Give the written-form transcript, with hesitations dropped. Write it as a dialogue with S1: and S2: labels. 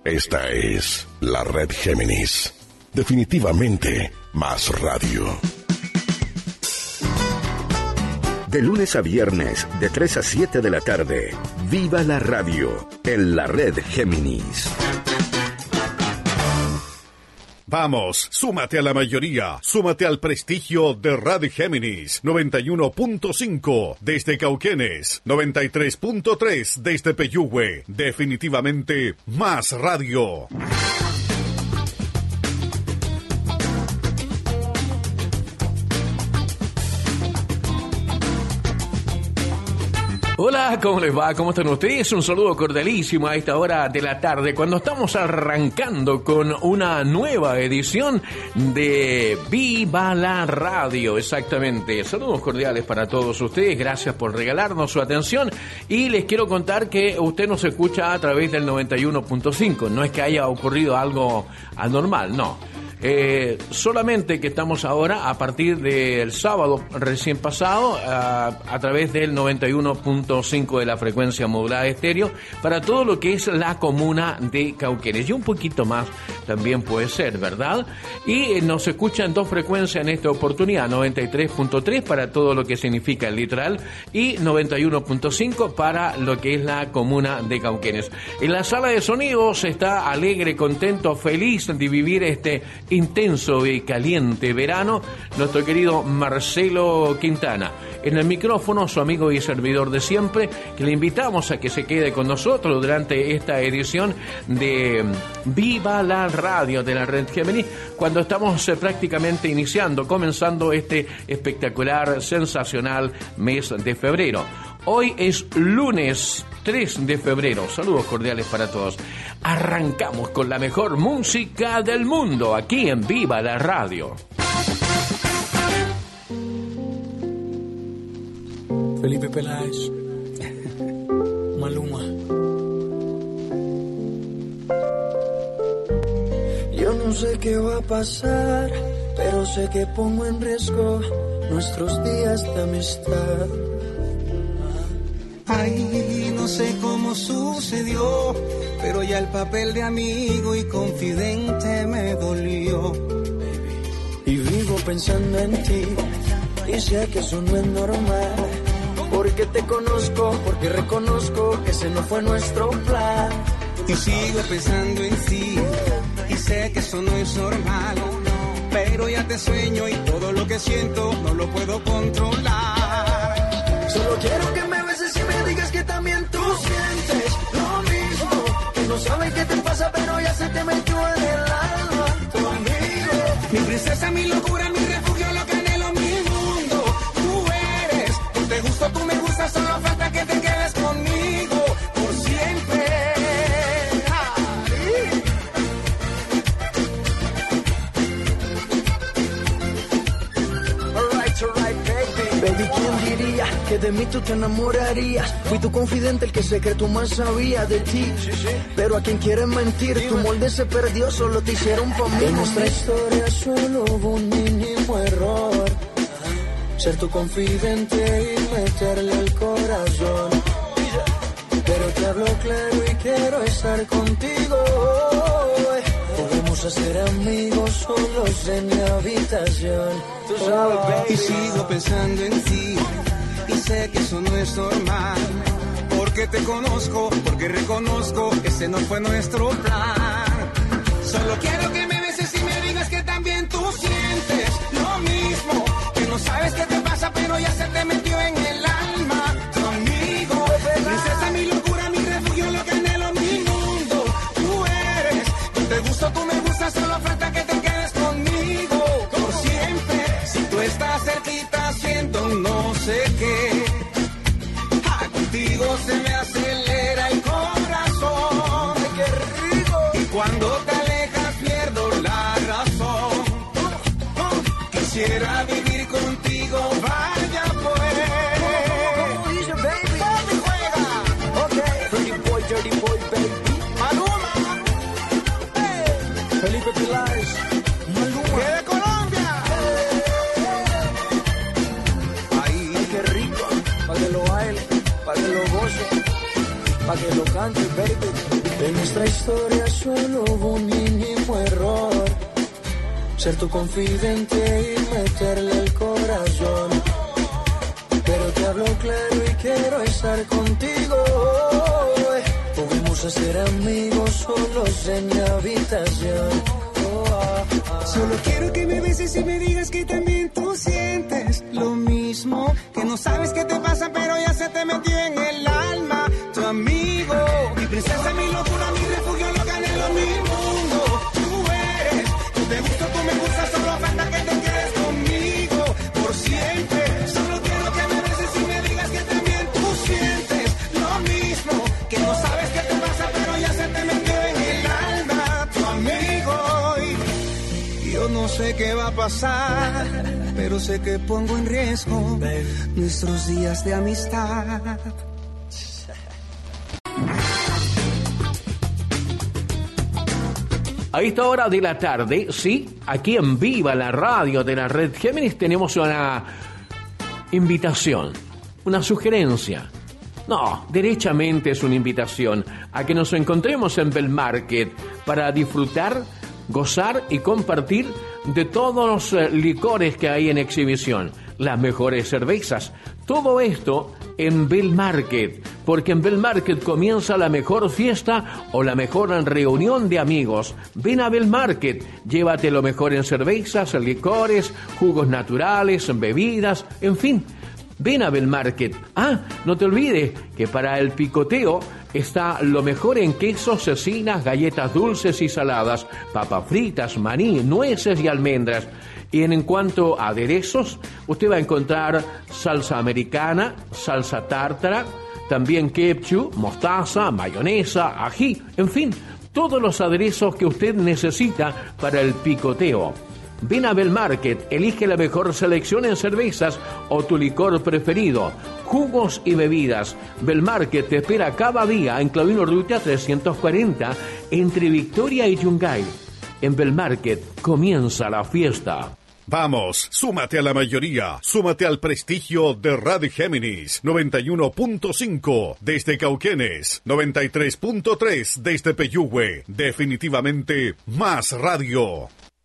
S1: Esta es la Red Géminis. Definitivamente más radio.
S2: De lunes a viernes, de 3 a 7 de la tarde, viva la radio en la Red Géminis.
S3: Vamos, súmate a la mayoría, súmate al prestigio de Radio Géminis 91.5 desde Cauquenes, 93.3 desde Peyúgue, definitivamente más radio.
S4: Hola, ¿cómo les va? ¿Cómo están ustedes? Un saludo cordialísimo a esta hora de la tarde, cuando estamos arrancando con una nueva edición de Viva la Radio, exactamente. Saludos cordiales para todos ustedes, gracias por regalarnos su atención y les quiero contar que usted nos escucha a través del 91.5, no es que haya ocurrido algo anormal, no. Solamente que estamos ahora a partir del sábado recién pasado a través del 91.5 de la frecuencia modulada de estéreo para todo lo que es la comuna de Cauquenes y un poquito más también puede ser, ¿verdad? Y nos escuchan dos frecuencias en esta oportunidad, 93.3 para todo lo que significa el litoral y 91.5 para lo que es la comuna de Cauquenes. En la sala de sonidos está alegre, contento, feliz de vivir este intenso y caliente verano, nuestro querido Marcelo Quintana. En el micrófono, su amigo y servidor de siempre, que le invitamos a que se quede con nosotros durante esta edición de Viva la Radio de la Red Géminis, cuando estamos prácticamente comenzando este espectacular, sensacional mes de febrero. Hoy es lunes 3 de febrero. Saludos cordiales para todos. Arrancamos con la mejor música del mundo aquí en Viva la Radio.
S5: Felipe Peláez, Maluma. Yo no sé qué va a pasar, pero sé que pongo en riesgo nuestros días de amistad.
S6: Ay, no sé cómo sucedió, pero ya el papel de amigo y confidente me dolió.
S5: Y vivo pensando en ti, y sé que eso no es normal. Porque te conozco, porque reconozco que ese no fue nuestro plan.
S6: Y sigo pensando en ti, y sé que eso no es normal. Pero ya te sueño y todo lo que siento no lo puedo controlar.
S5: Solo quiero que me beses y me digas que también tú sientes lo mismo. Que no sabes qué te pasa, pero ya se te metió en el alma conmigo.
S6: Mi princesa, mi locura, mi refugio, lo que anhelo, mi mundo. Tú eres, tú te gusto, tú me gustas, solo falta que te quedes conmigo por siempre.
S5: Baby, ¿quién diría que de mí tú te enamorarías? Fui tu confidente, el que secreto más sabía de ti. Pero a quien quieres mentir, tu molde se perdió, solo te hicieron pa' mí. En nuestra historia solo hubo un mínimo error: ser tu confidente y meterle al corazón. Pero te hablo claro y quiero estar contigo. Podemos ser amigos solos en mi habitación. Tú sabes, baby.
S6: Y sigo pensando en ti, y sé que eso no es normal. Porque te conozco, porque reconozco que ese no fue nuestro plan. Solo quiero que me beses y me digas que también tú sientes lo mismo. Que no sabes qué te pasa, pero ya se te metió en el alma conmigo. Princesa, mi locura, mi refugio, lo que anhelo, mi mundo. Tú eres, tú te gusto, tú me gustas, solo falta que te quedes conmigo por siempre. Si tú estás cerquita, siento no sé qué. Contigo se me acelera el corazón.
S5: Ay, qué rico.
S6: Y cuando te alejas pierdo la razón. Quisiera vivir contigo, vaya pues.
S5: ¿Cómo dice, baby?
S6: ¿Dónde juega?
S5: Ok. Dirty boy, baby.
S6: Maluma. Hey.
S5: Felipe Peláez, Maluma.
S6: ¿Qué de Colombia?
S5: Ay, qué rico. Pa' que lo baile, pa' que lo goce, pa' que lo cante, baby. En nuestra historia solo hubo un mínimo error, ser tu confidente y meterle el corazón. Pero te hablo claro y quiero estar contigo. Podemos ser amigos solos en mi habitación.
S6: Solo quiero que me beses y me digas que también tú sientes lo mismo, que no sabes qué te pasa pero ya se te metió en el alma. Tu amigo, mi princesa, mi locura, mi refugio, lo que anhelo, mi mundo. Tú eres, yo te gusto, tú me gustas, solo falta que te quedes conmigo por siempre. Solo quiero que me beses y me digas que también tú sientes lo mismo, que no sabes qué te pasa pero ya se te metió en el alma. Tu amigo, yo no sé qué va a pasar, pero sé que pongo en riesgo nuestros días de amistad.
S4: A esta hora de la tarde, sí, aquí en Viva la Radio de la Red Géminis tenemos una invitación, una sugerencia. No, derechamente es una invitación a que nos encontremos en Bell Market para disfrutar, gozar y compartir de todos los licores que hay en exhibición, las mejores cervezas, todo esto en Bell Market, porque en Bell Market comienza la mejor fiesta o la mejor reunión de amigos. Ven a Bell Market, llévate lo mejor en cervezas, licores, jugos naturales, bebidas, en fin. Ven a Bell Market. Ah, no te olvides que para el picoteo está lo mejor en quesos, cecinas, galletas dulces y saladas, papas fritas, maní, nueces y almendras. Y en cuanto a aderezos, usted va a encontrar salsa americana, salsa tártara, también ketchup, mostaza, mayonesa, ají, en fin, todos los aderezos que usted necesita para el picoteo. Ven a Bell Market, elige la mejor selección en cervezas o tu licor preferido, jugos y bebidas. Bell Market te espera cada día en Claudino Urrutia 340, entre Victoria y Yungay. En Bell Market comienza la fiesta.
S3: Vamos, súmate a la mayoría, súmate al prestigio de Radio Géminis, 91.5 desde Cauquenes, 93.3 desde Peyúgue, definitivamente más radio.